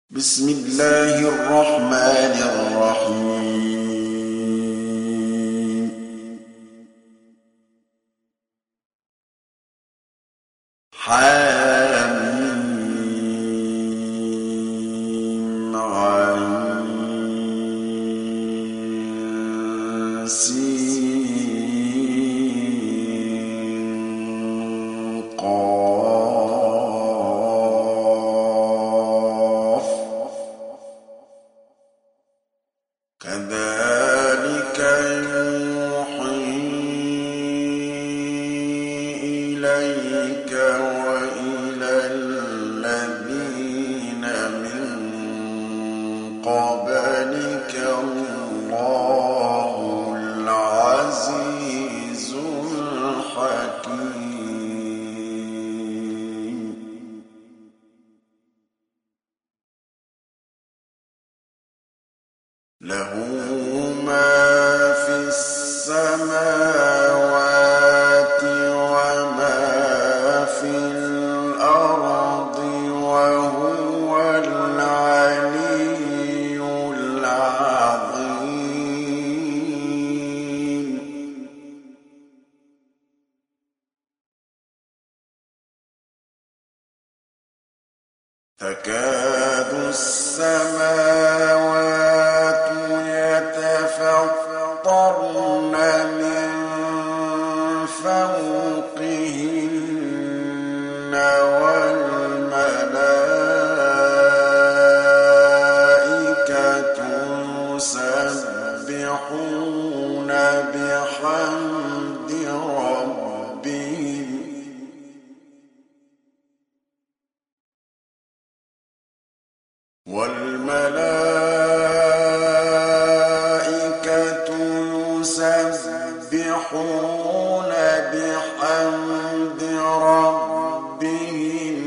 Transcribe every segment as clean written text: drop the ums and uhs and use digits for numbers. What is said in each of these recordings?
بسم الله الرحمن الرحيم. حم عين سين قاف كذلك يوحي إليك وإلى الذين من قبلك الله العزيز الحكيم. له ما في السماوات وما في الأرض وهو العلي العظيم. تكاد السماوات يتفطرن من فوقهن والملائكة يسبحون بحمد ربهم يسبحون بحمد ربهم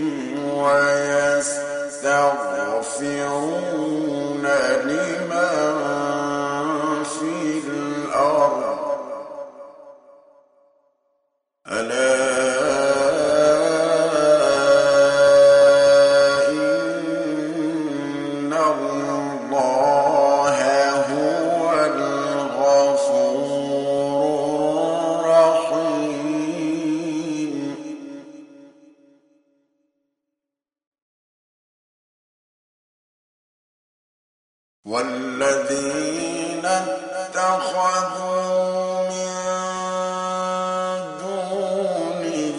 ويستغفرون لمن في الأرض ألا إن الله هو الغفور الرحيم. والذين اتخذوا من دونه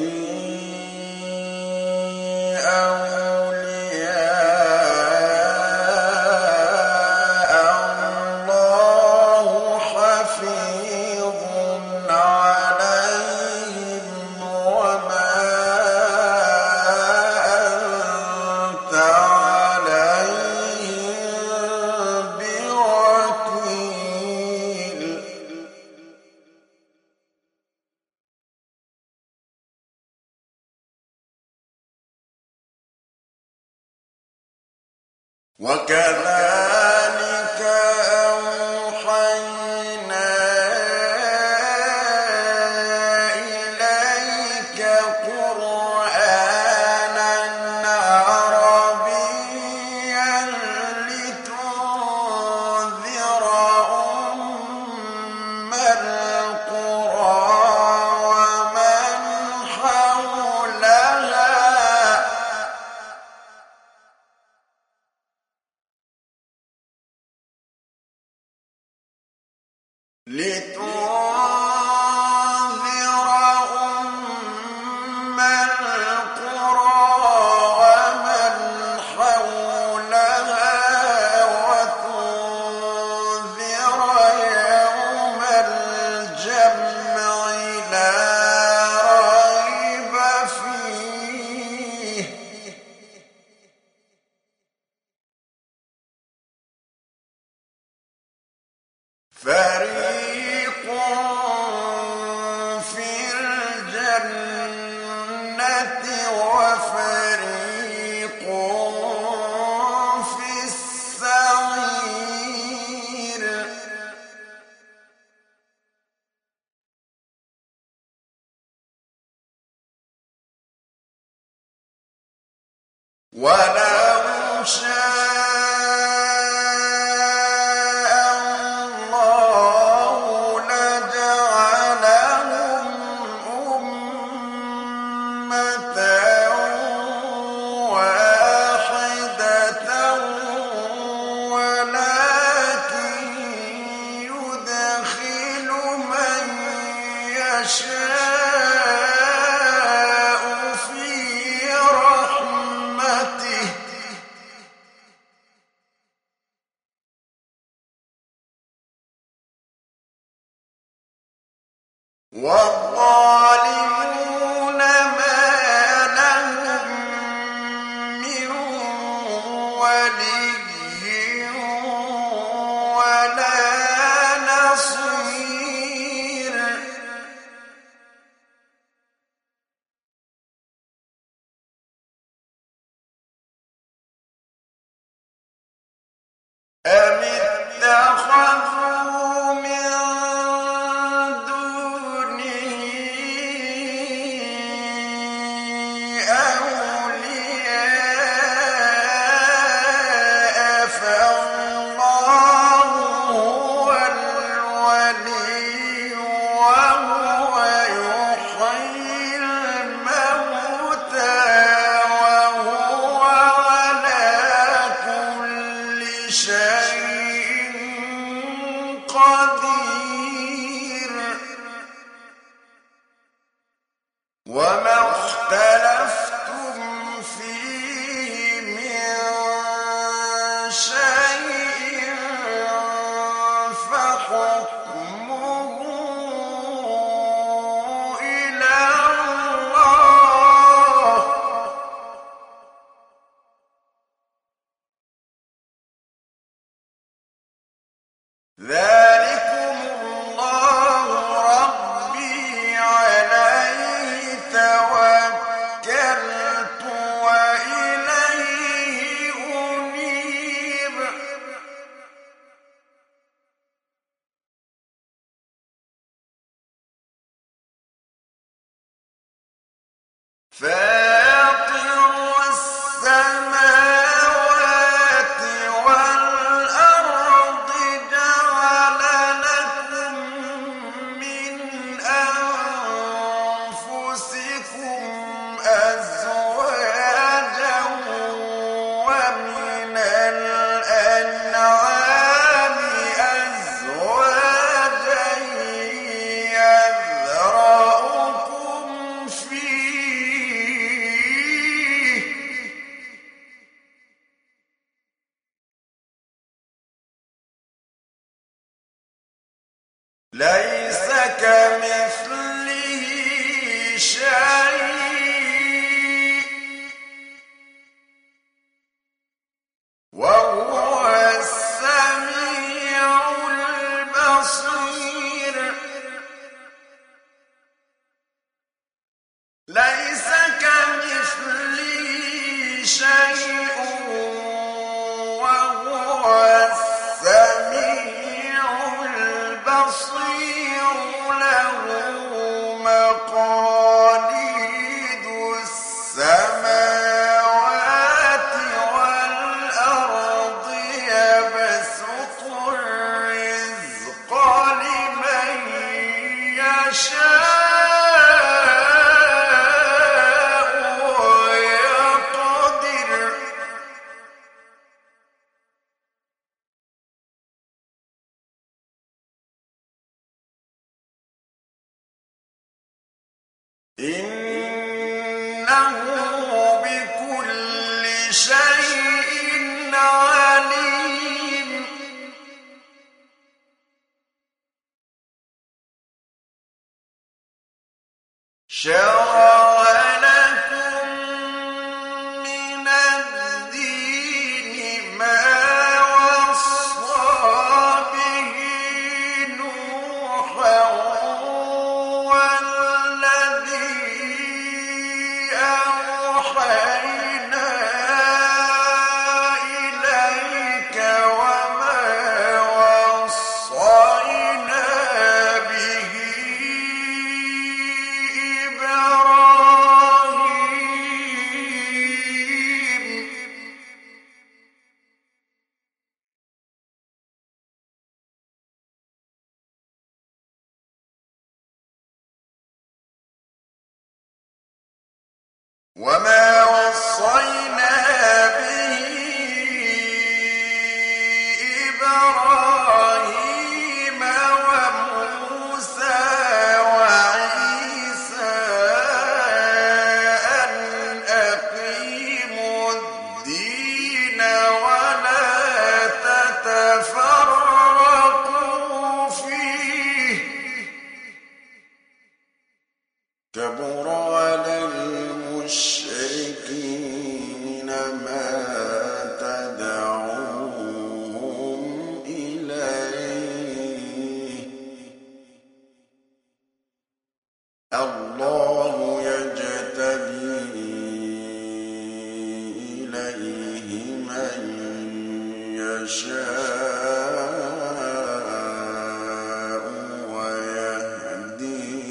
أولياء الله حفيظ عليهم وما أنت عليهم بوكيل. وكذلك أوحينا إليك قرآنا عربيا لتنذر أم القرى ومن حولها لتنذر أم القرى ومن حولها وتنذر يوم الجمع لا ريب فيه فريق ولي ولا نصير أم اتخذوا من دونه أولياء فالله هو الولي وهو يحيي الموتى وهو على كل شيء قدير وما اختلفتم فيه من شيء فحكمه إلى الله ذلكم الله ربي عليه توكلت وإليه أنيب فاطر السماوات والأرض جعل لكم من أنفسكم أزواجا ومن الأنعام أزواجا يذرأكم فيه ليس كمثله شيء وهو السميع البصير ليس كمثله شيء وهو السميع البصير له مقاليد السماوات والأرض يبسط الرزق لمن يشاء ويقدر إنه بكل شيء عليم شرع لكم من الدين ما وصى به نوحا والذي أوحينا إليك وما وصينا به إبراهيم وما وصينا به إبراهيم وموسى وعيسى أن أقيموا الدين ولا تتفرقوا فيه كبر على المشركين يشاء ويهدي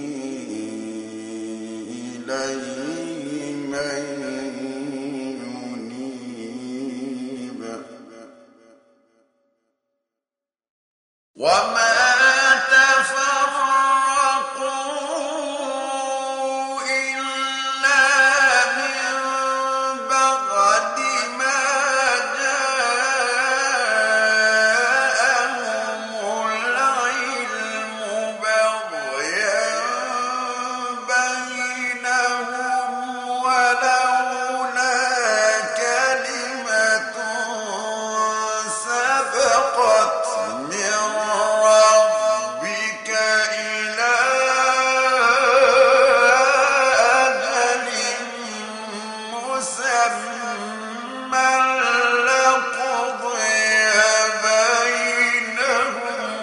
إليه من ينيب وما تفرقوا إلا من بعد ما جاءهم العلم بغيا بينهم ولولا كلمة سبقت من ربك إلى أجل مسمى لقضي بينهم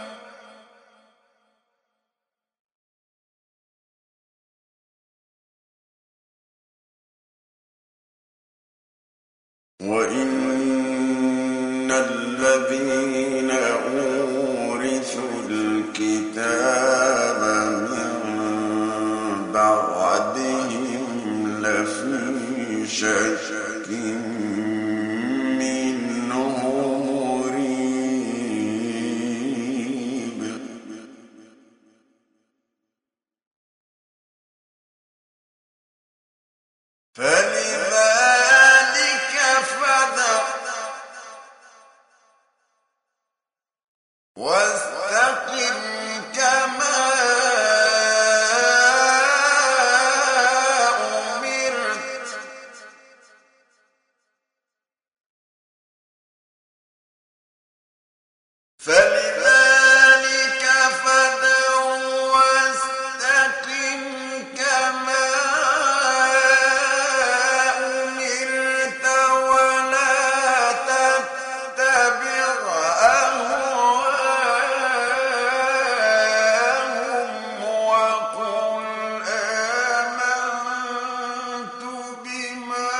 وإن الذين أورثوا الكتاب من بعدهم لفي شك منه مريب فلذلك فادع واستقم كما أمرت فلذلك فادع واستقم كما أمرت ولا تتبع أهواءهم وقل آمنت بما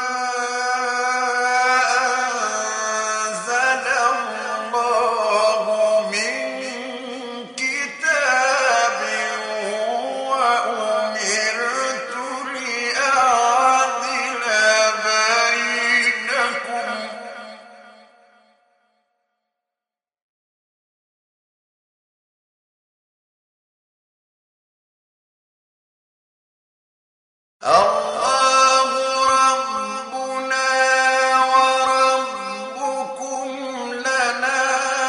أنزل الله من كتاب وأمرت لأعدل بينكم الله ربنا وربكم لنا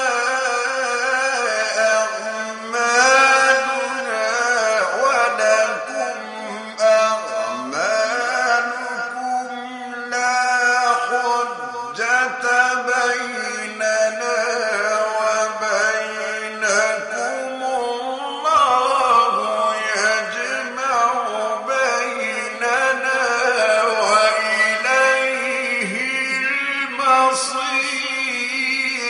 أعمالنا ولكم أعمالكم لا حجة بيننا وبينكم الله يجمع بيننا وإليه المصير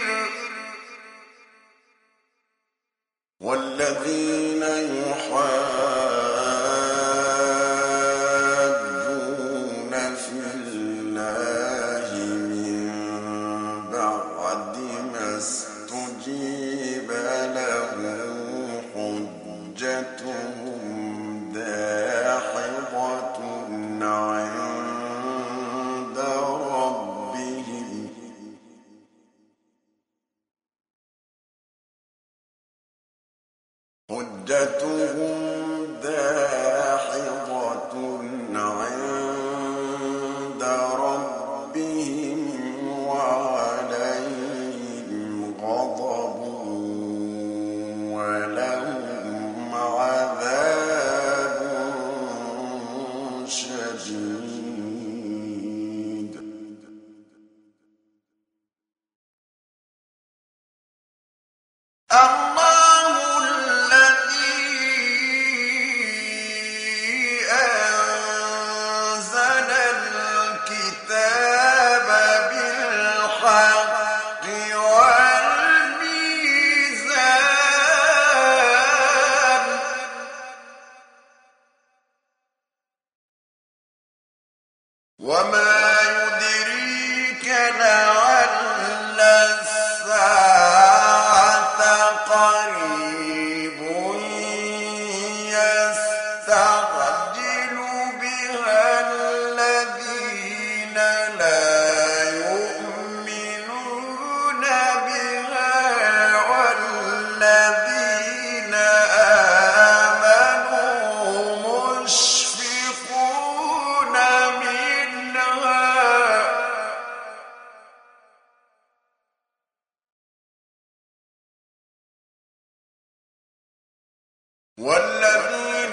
والذين يحاجون في الله من بعد ما استجيب له حجتهم داحضة عند ربهم حجتهم داحضة عند ربهم وعليهم غضب ولهم عذاب شديد الله الذي والذين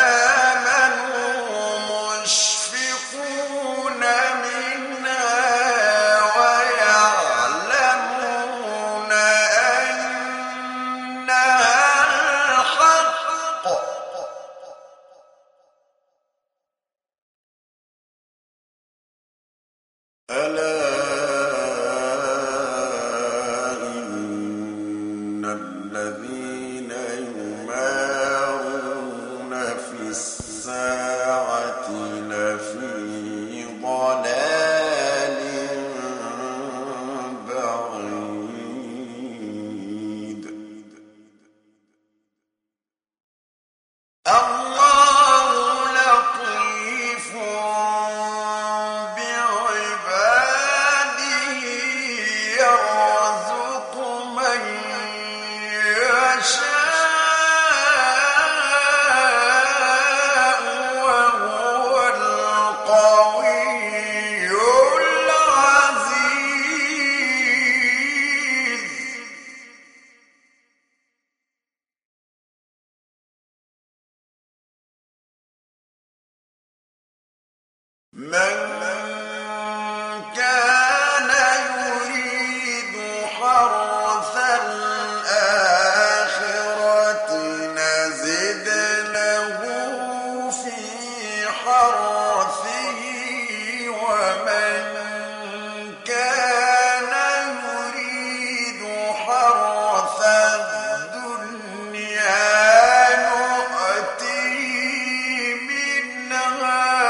آمنوا مشفقون منها ويعلمون أنها الحق ألا إن الذين يمارون في الساعة لفي ضلال بعيد الله لطيف بعباده يرزق من يشاء وهو القوي العزيز من كان يريد حرث الآخرة نزد له في حرثه ومن كان يريد حرث الدنيا نؤته منها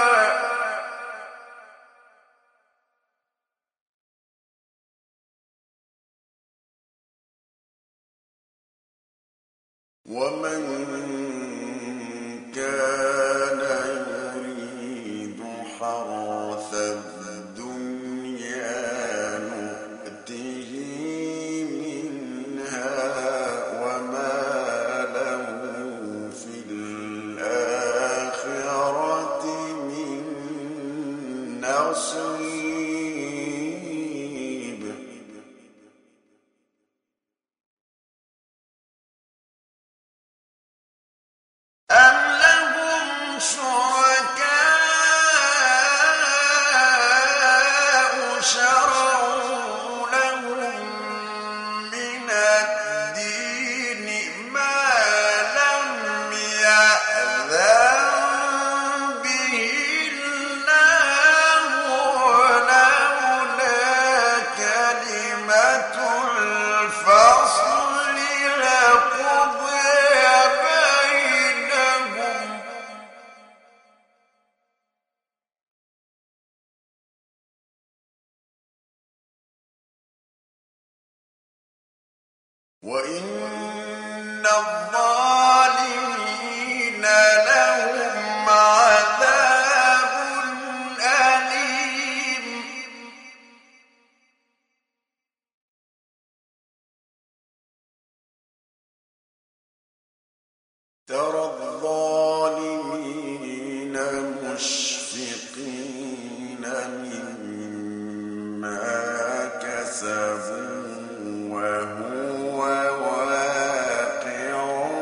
ومن كان يريد حرث الدنيا نؤته منها وما له في الآخرة من نصيب أم لهم شركاء شرعوا لهم من الدين ما لم يأذن به الله ولولا كلمة الفصل لقضي بينهم وإن الظالمين لهم عذاب أليم ترى الظالمين مشفقين مما كسبوا وهو واقع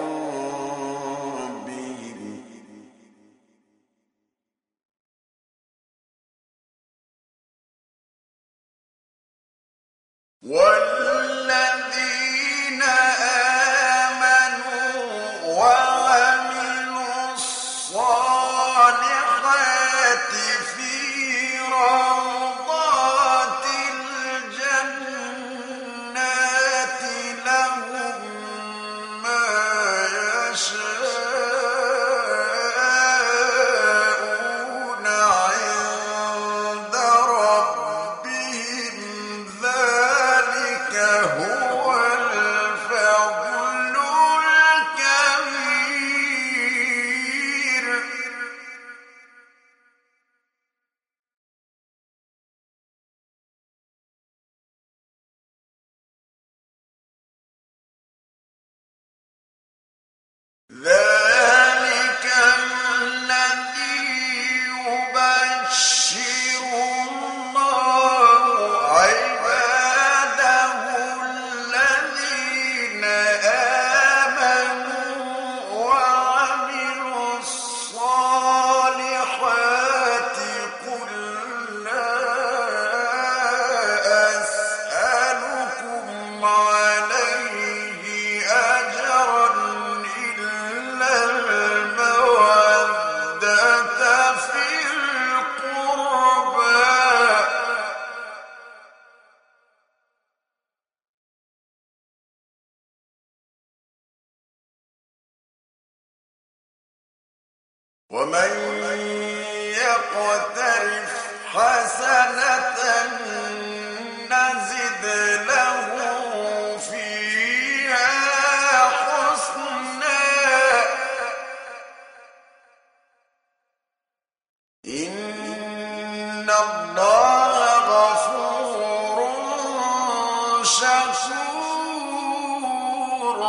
بهم والذين آمنوا وعملوا الصالحات في روضات الجنات لهم ما يشاءون عند ربهم ذلك هو الفوز ومن يقترف حسنة نزد له فيها حسنا إن الله غفور شكور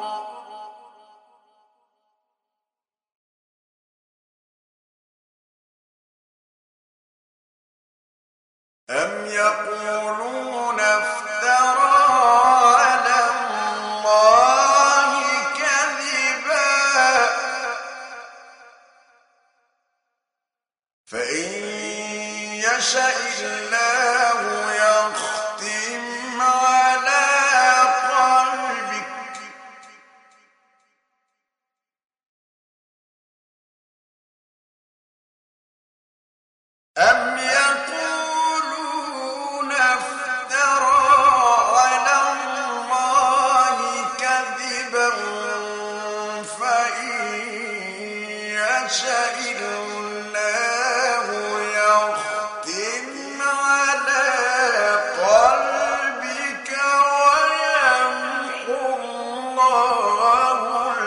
أم يقولون افترى على الله كذبا فإن يشأ الله يختم على قلبك أم يقولون افترى على الله كذبا فإن يشأ الله يختم على قلبك ويمحو الله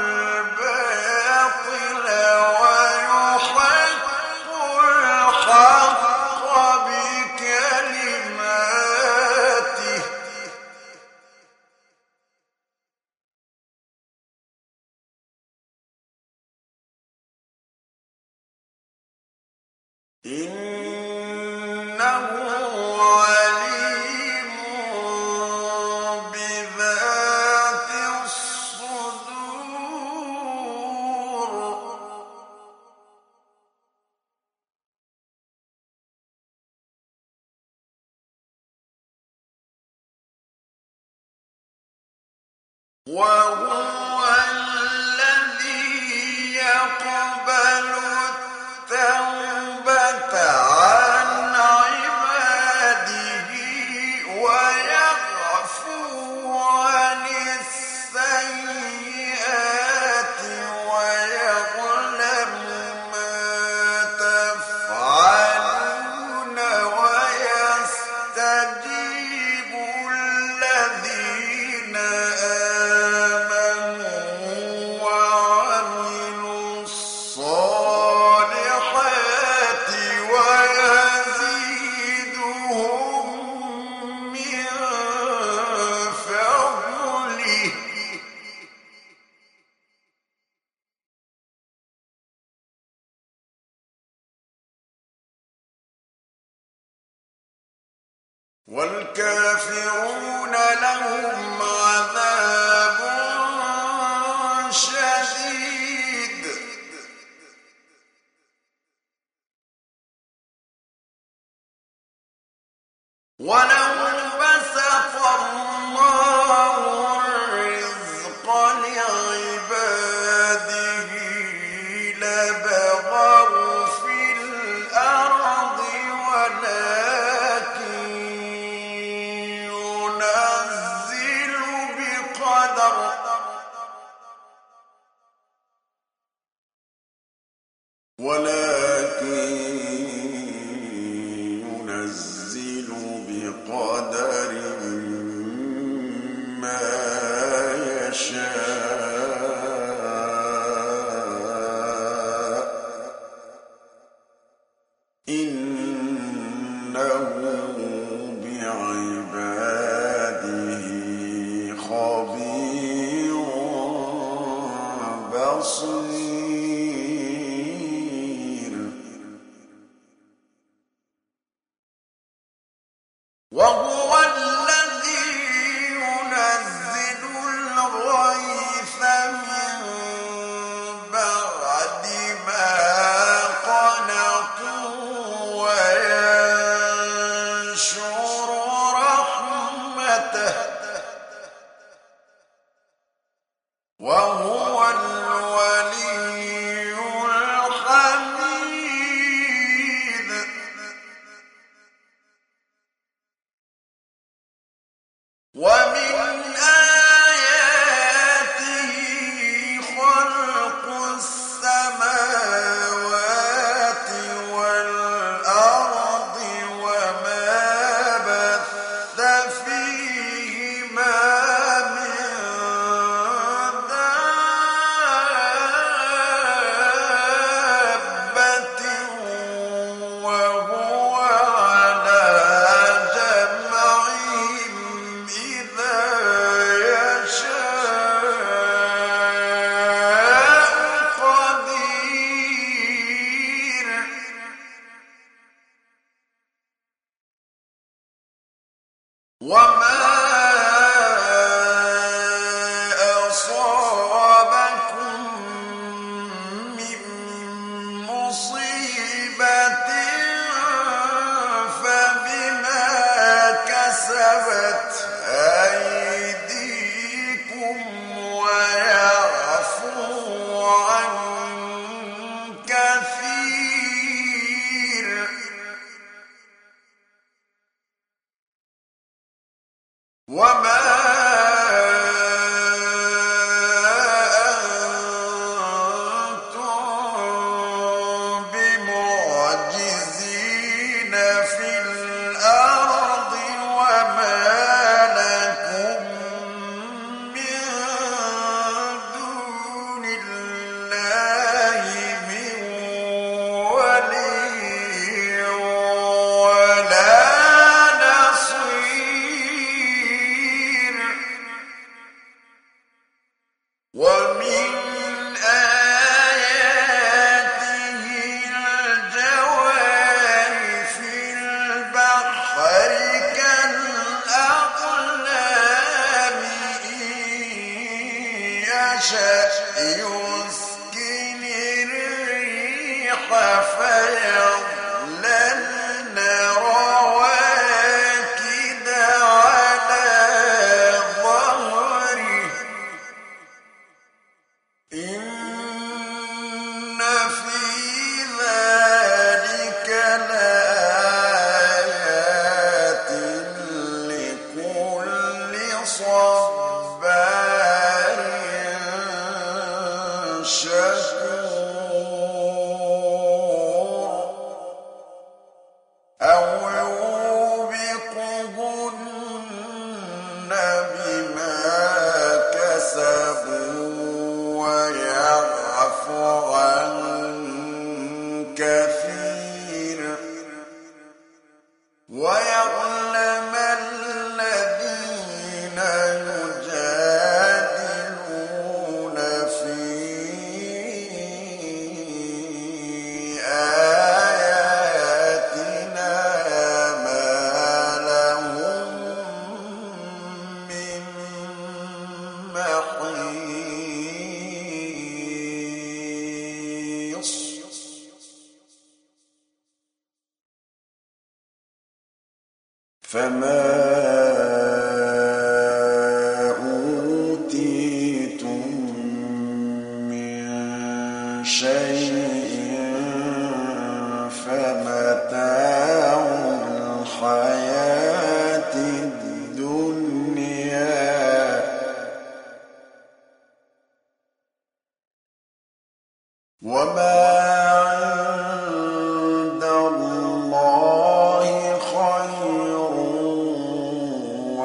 الباطل ويحق الحق بكلماته إنه عليم بذات الصدور وهو الذي يقبل التوبة عن عباده ويعفو عن السيئات ويعلم ما تفعلون ويستجيب الذين آمنوا وعملوا الصالحات ويزيدهم من فضله والكافرون لهم عذاب شديد ولو بسط الله الرزق لعباده لبغوا في الأرض ولكن ينزل بقدر ما يشاء إنه بعباده خبير بصير وهو الذي ينزل الغيث من بعد ما قنطوا وينشر رحمته وهو الولي الحميد ومن آياته خلق السماوات وما أصابكم من مصيبة فبما كسبت أيديكم ويعفو عن كثير وما أنتم بمعجزين في الأرض وما لكم من دون الله من ولي ولا نصير ومن آياته الجوار في البحر كالأعلام إن يشأ يسكن الريح فيظللن رواكد على ظهره إن في ذلك لآيات لكل صبار شكور أو يوبقهن بما كسبوا ويعفو عن كثير ويعلم الذين يجادلون في آياتنا ما لهم من محيص فما أوتيتم من شيء فمتاع الحياة الدنيا وما عند الله خير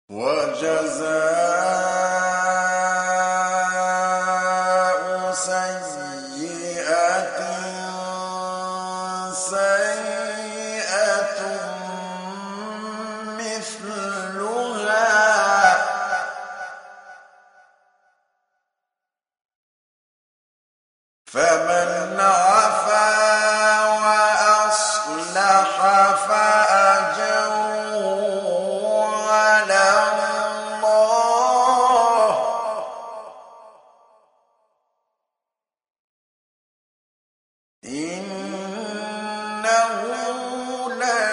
وجزاء سيئة سيئة مثلها فمن عفا وأصلح فأجره على الله إنه لا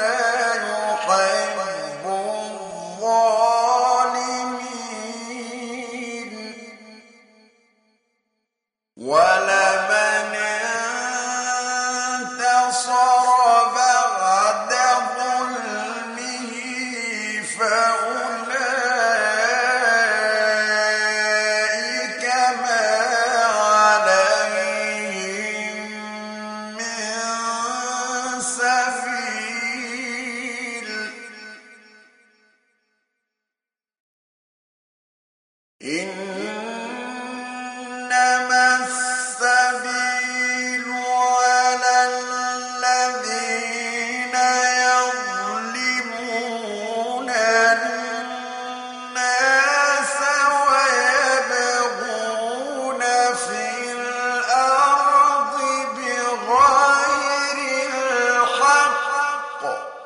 يحب الظالمين ولمن انتصر بعد ظلمه فأولئك ما عليهم من سبيل إنما السبيل على الذين يظلمون الناس ويبغون في الأرض بغير الحق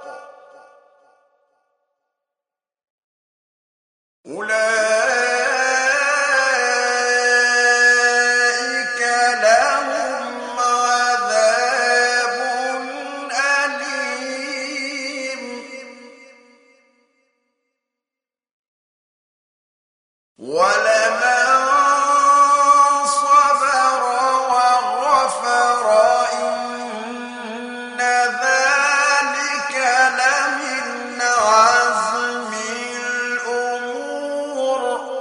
أولئك لهم عذاب أليم ولمن صبر وغفر إن ذلك لمن عزم الأمور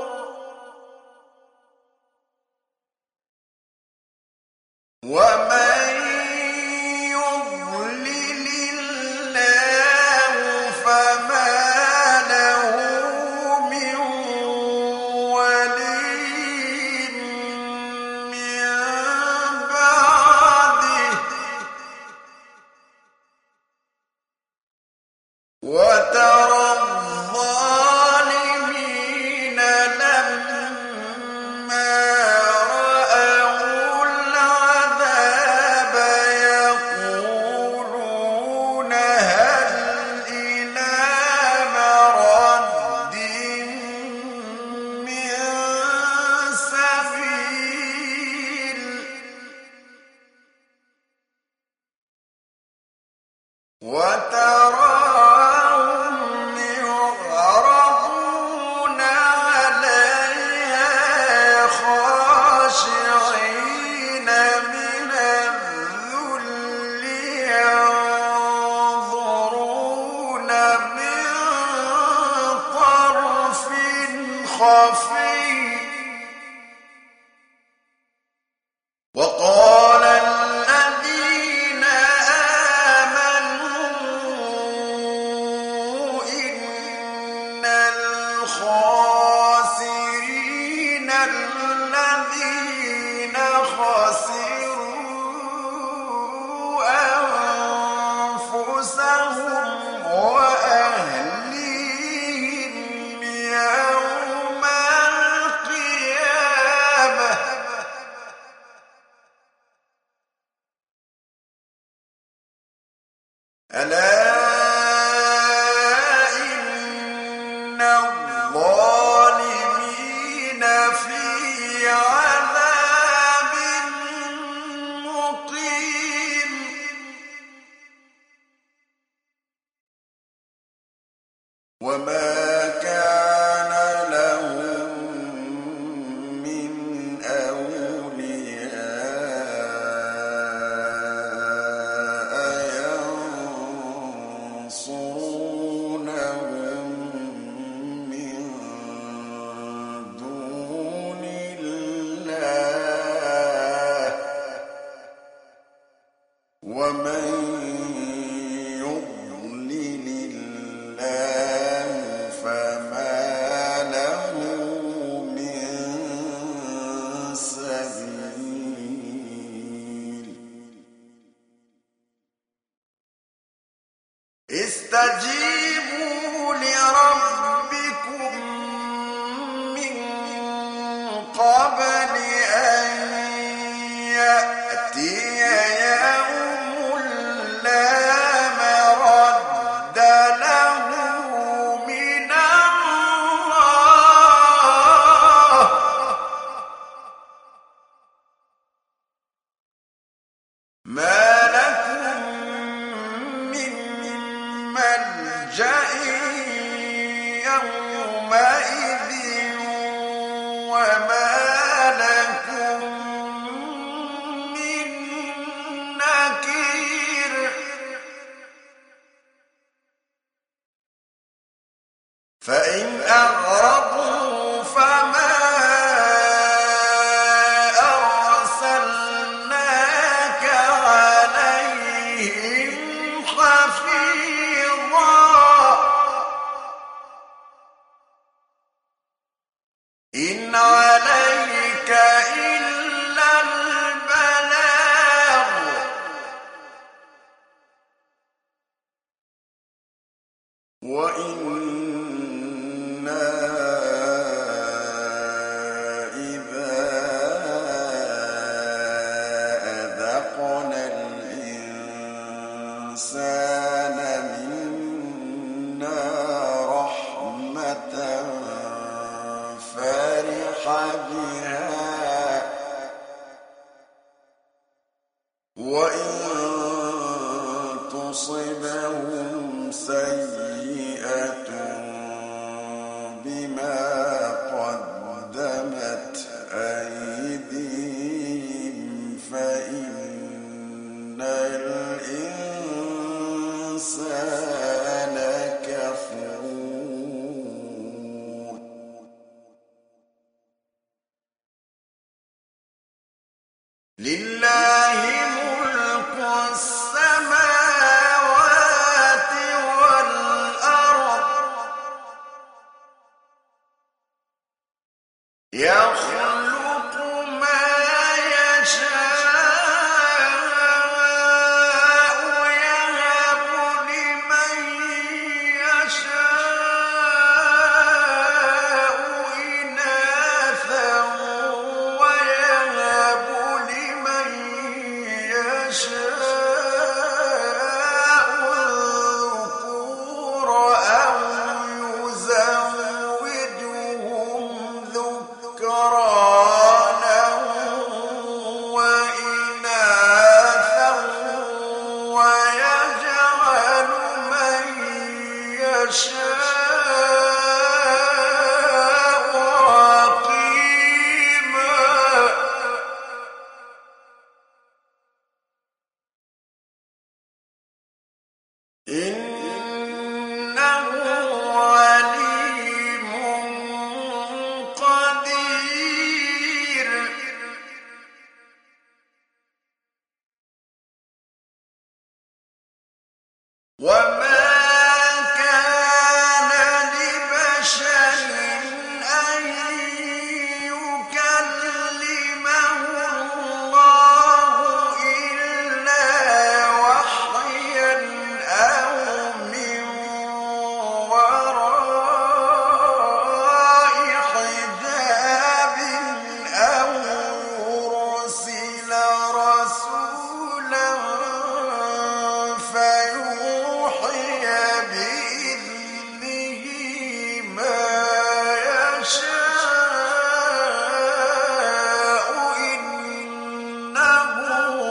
ومن يضلل الله فما له من ولي من بعده وترى الظالمين لما رأوا العذاب يقولون هل إلى مرد من سبيل وتراهم يعرضون عليها خاشعين من الذل ينظرون من طرف خفي وقال الذين آمنوا إن الخاسرين الذين خسروا أنفسهم وأهليهم يوم القيامة ألا إن الظالمين في عذاب مقيم وما كان لهم من أولياء ينصرونهم من دون الله ومن يضلل الله ملجأ يومئذ وما لكم من نكير فإن أعرضوا فما أرسلناك عليهم حفيظا إن عليك إلا البلاغ وإنا إذا أذقنا الإنسان منا رحمة فرح بها وإن تصبهم سيئة بما قدمت أيديهم فإن الإنسان كفور لله ملك السماوات والأرض يخلق ما يشاء يهب لمن يشاء إناثا ويهب لمن يشاء الذكور أو يزوجهم ذكرانا وإناثا ويجعل من يشاء عقيما إنه عليم قدير وما كان لبشر أن يكلمه الله إلا وحيا أو من وراء حجاب أو يرسل رسولا فيوحي بإذنه ما يشاء إنه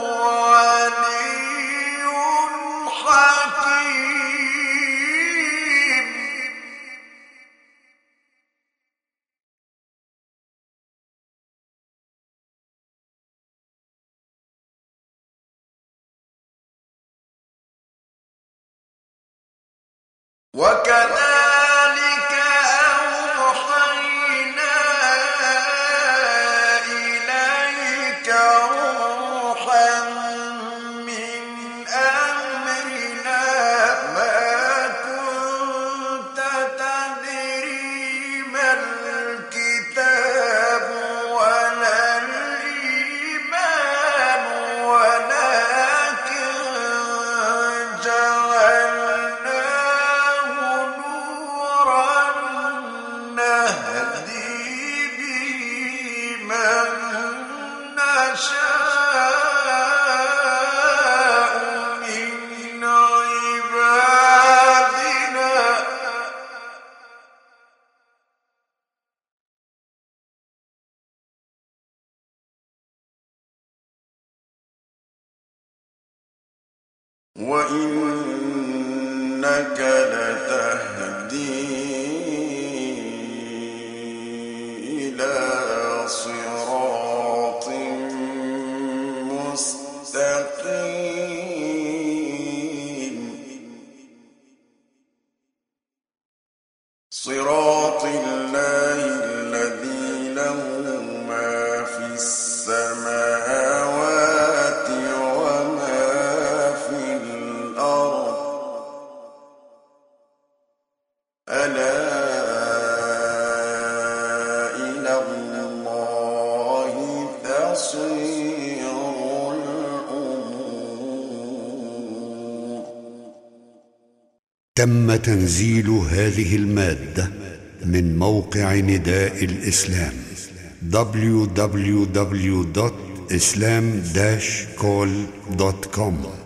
علي حكيم وكذلك أوحينا إليك روحا من أمرنا ما كنت تدري ما الكتاب ولا الإيمان ولكن جعلناه نورا نهدي به من نشاء من عبادنا وإنك تهدي إلى صراط مستقيم صراط الله الذي له ما في السماوات وما في الأرض ألا إلى الله تصير الأمور. تم تنزيل هذه المادة من موقع نداء الإسلام www.islam-call.com